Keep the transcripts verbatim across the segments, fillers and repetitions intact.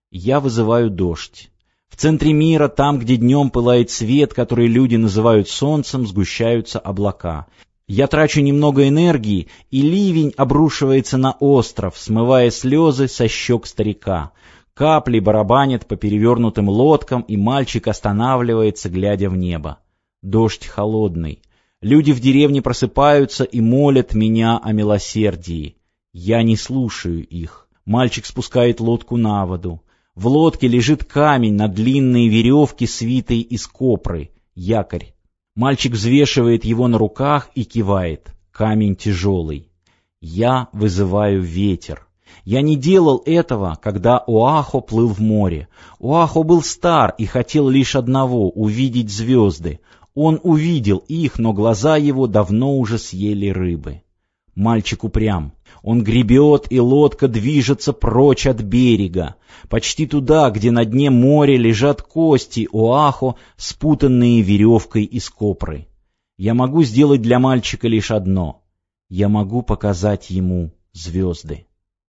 Я вызываю дождь. В центре мира, там, где днем пылает свет, который люди называют солнцем, сгущаются облака. Я трачу немного энергии, и ливень обрушивается на остров, смывая слезы со щек старика. Капли барабанят по перевернутым лодкам, и мальчик останавливается, глядя в небо. Дождь холодный. Люди в деревне просыпаются и молят меня о милосердии. Я не слушаю их. Мальчик спускает лодку на воду. В лодке лежит камень на длинные веревки, свитой из копры, якорь. Мальчик взвешивает его на руках и кивает. Камень тяжелый. Я вызываю ветер. Я не делал этого, когда Оахо плыл в море. Оахо был стар и хотел лишь одного — увидеть звезды. Он увидел их, но глаза его давно уже съели рыбы. Мальчик упрям. Он гребет, и лодка движется прочь от берега, почти туда, где на дне моря лежат кости Оахо, спутанные веревкой из копры. Я могу сделать для мальчика лишь одно. Я могу показать ему звезды.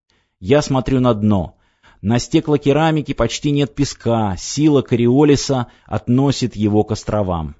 Я смотрю на дно. На стеклокерамике почти нет песка, сила Кориолиса относит его к островам.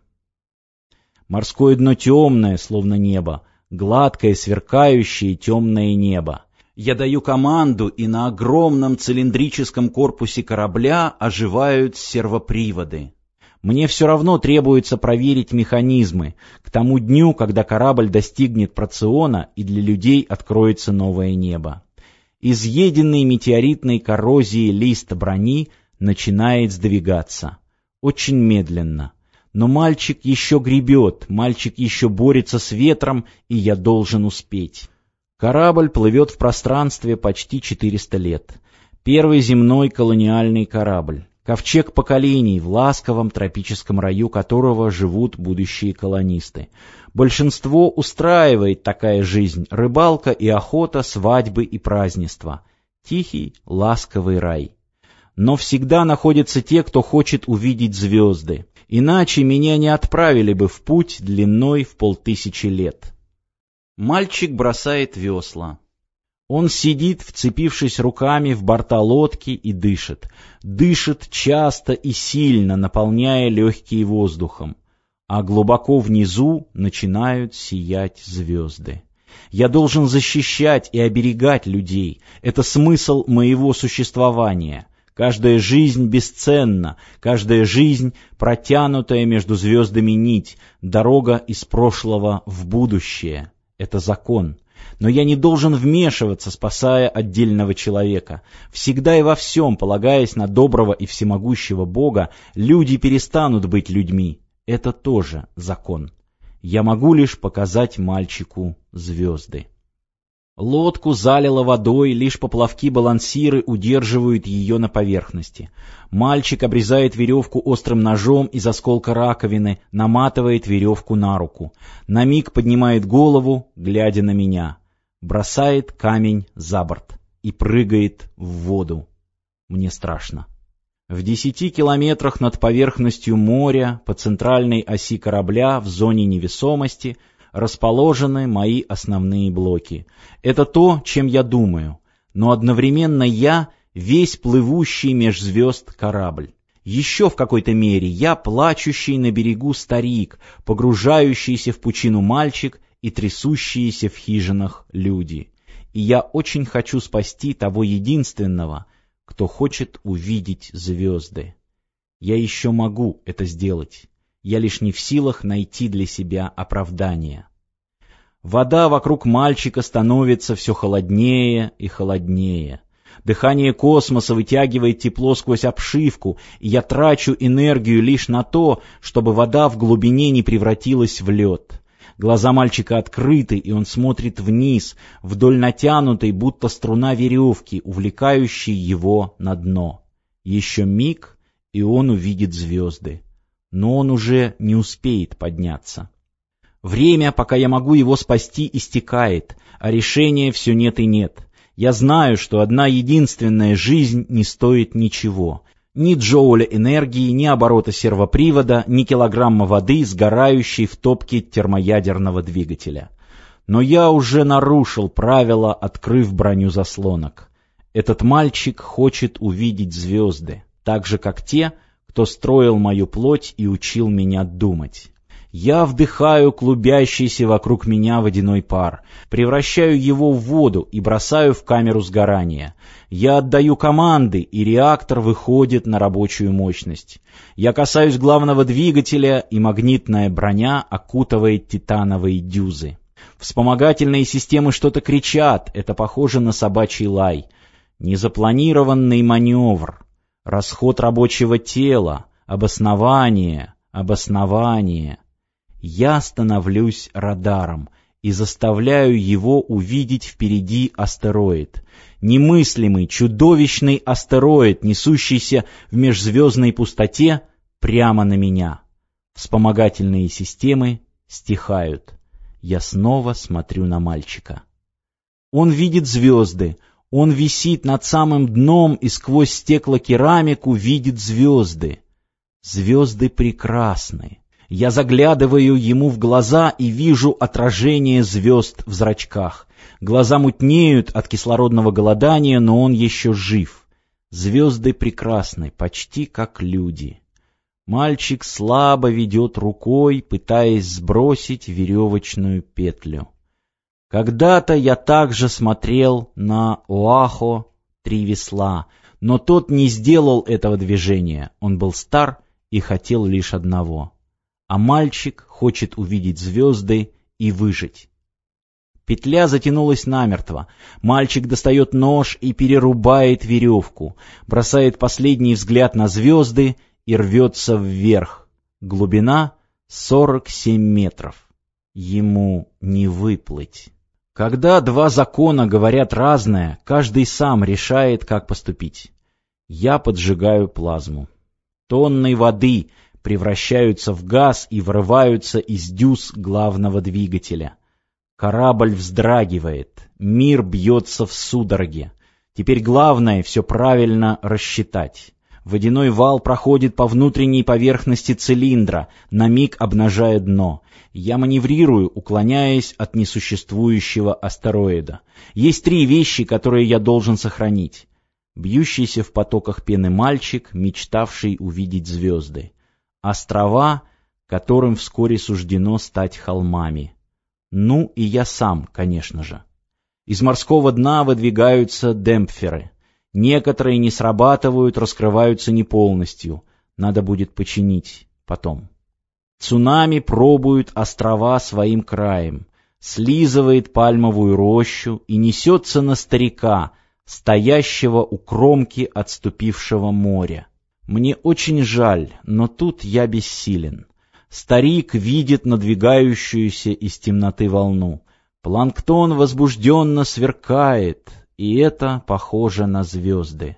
Морское дно темное, словно небо, гладкое, сверкающее темное небо. Я даю команду, и на огромном цилиндрическом корпусе корабля оживают сервоприводы. Мне все равно требуется проверить механизмы к тому дню, когда корабль достигнет Проциона и для людей откроется новое небо. Изъеденный метеоритной коррозией лист брони начинает сдвигаться. Очень медленно. Но мальчик еще гребет, мальчик еще борется с ветром, и я должен успеть. Корабль плывет в пространстве почти четыреста лет. Первый земной колониальный корабль. Ковчег поколений, в ласковом тропическом раю которого живут будущие колонисты. Большинство устраивает такая жизнь: рыбалка и охота, свадьбы и празднества. Тихий, ласковый рай. Но всегда находятся те, кто хочет увидеть звезды. Иначе меня не отправили бы в путь длиной в полтысячи лет. Мальчик бросает весла. Он сидит, вцепившись руками в борта лодки, и дышит. Дышит часто и сильно, наполняя легкие воздухом. А глубоко внизу начинают сиять звезды. Я должен защищать и оберегать людей. Это смысл моего существования. Каждая жизнь бесценна, каждая жизнь — протянутая между звездами нить, дорога из прошлого в будущее. Это закон. Но я не должен вмешиваться, спасая отдельного человека. Всегда и во всем, полагаясь на доброго и всемогущего Бога, люди перестанут быть людьми. Это тоже закон. Я могу лишь показать мальчику звезды. Лодку залило водой, лишь поплавки-балансиры удерживают ее на поверхности. Мальчик обрезает веревку острым ножом из осколка раковины, наматывает веревку на руку. На миг поднимает голову, глядя на меня. Бросает камень за борт и прыгает в воду. Мне страшно. В десяти километрах над поверхностью моря, по центральной оси корабля, в зоне невесомости, расположены мои основные блоки. Это то, чем я думаю, но одновременно я — весь плывущий меж звезд корабль. Еще в какой-то мере я плачущий на берегу старик, погружающийся в пучину мальчик и трясущиеся в хижинах люди. И я очень хочу спасти того единственного, кто хочет увидеть звезды. Я еще могу это сделать. Я лишь не в силах найти для себя оправдания. Вода вокруг мальчика становится все холоднее и холоднее. Дыхание космоса вытягивает тепло сквозь обшивку, и я трачу энергию лишь на то, чтобы вода в глубине не превратилась в лед. Глаза мальчика открыты, и он смотрит вниз, вдоль натянутой, будто струна веревки, увлекающей его на дно. Еще миг, и он увидит звезды. Но он уже не успеет подняться. Время, пока я могу его спасти, истекает, а решения все нет и нет. Я знаю, что одна единственная жизнь не стоит ничего. Ни джоуля энергии, ни оборота сервопривода, ни килограмма воды, сгорающей в топке термоядерного двигателя. Но я уже нарушил правила, открыв броню заслонок. Этот мальчик хочет увидеть звезды, так же, как те, кто строил мою плоть и учил меня думать. Я вдыхаю клубящийся вокруг меня водяной пар, превращаю его в воду и бросаю в камеру сгорания. Я отдаю команды, и реактор выходит на рабочую мощность. Я касаюсь главного двигателя, и магнитная броня окутывает титановые дюзы. Вспомогательные системы что-то кричат, это похоже на собачий лай. Незапланированный маневр, расход рабочего тела, обоснование, обоснование. Я становлюсь радаром и заставляю его увидеть впереди астероид. Немыслимый, чудовищный астероид, несущийся в межзвездной пустоте прямо на меня. Вспомогательные системы стихают. Я снова смотрю на мальчика. Он видит звезды. Он висит над самым дном и сквозь стеклокерамику видит звезды. Звезды прекрасны. Я заглядываю ему в глаза и вижу отражение звезд в зрачках. Глаза мутнеют от кислородного голодания, но он еще жив. Звезды прекрасны, почти как люди. Мальчик слабо ведет рукой, пытаясь сбросить веревочную петлю. Когда-то я также смотрел на Оахо «Три весла», но тот не сделал этого движения. Он был стар и хотел лишь одного. А мальчик хочет увидеть звезды и выжить. Петля затянулась намертво. Мальчик достает нож и перерубает веревку, бросает последний взгляд на звезды и рвется вверх. Глубина сорок семь метров. Ему не выплыть. Когда два закона говорят разное, каждый сам решает, как поступить. Я поджигаю плазму. Тонны воды превращаются в газ и вырываются из дюз главного двигателя. Корабль вздрагивает, мир бьется в судороге. Теперь главное все правильно рассчитать. Водяной вал проходит по внутренней поверхности цилиндра, на миг обнажая дно. Я маневрирую, уклоняясь от несуществующего астероида. Есть три вещи, которые я должен сохранить. Бьющийся в потоках пены мальчик, мечтавший увидеть звезды. Острова, которым вскоре суждено стать холмами. Ну и я сам, конечно же. Из морского дна выдвигаются демпферы. Некоторые не срабатывают, раскрываются не полностью. Надо будет починить потом. Цунами пробует острова своим краем, слизывает пальмовую рощу и несется на старика, стоящего у кромки отступившего моря. Мне очень жаль, но тут я бессилен. Старик видит надвигающуюся из темноты волну. Планктон возбужденно сверкает, и это похоже на звезды.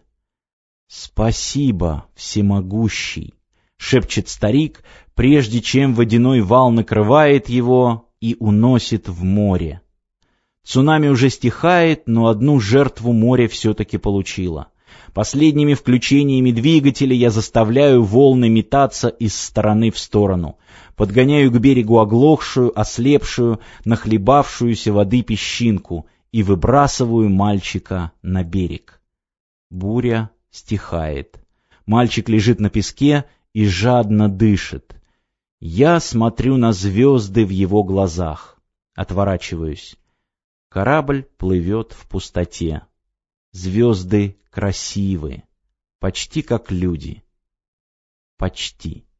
«Спасибо, всемогущий!» — шепчет старик, прежде чем водяной вал накрывает его и уносит в море. Цунами уже стихает, но одну жертву море все-таки получило. Последними включениями двигателя я заставляю волны метаться из стороны в сторону. Подгоняю к берегу оглохшую, ослепшую, нахлебавшуюся воды песчинку и выбрасываю мальчика на берег. Буря стихает. Мальчик лежит на песке и жадно дышит. Я смотрю на звезды в его глазах. Отворачиваюсь. Корабль плывет в пустоте. Звезды красивы, почти как люди. Почти.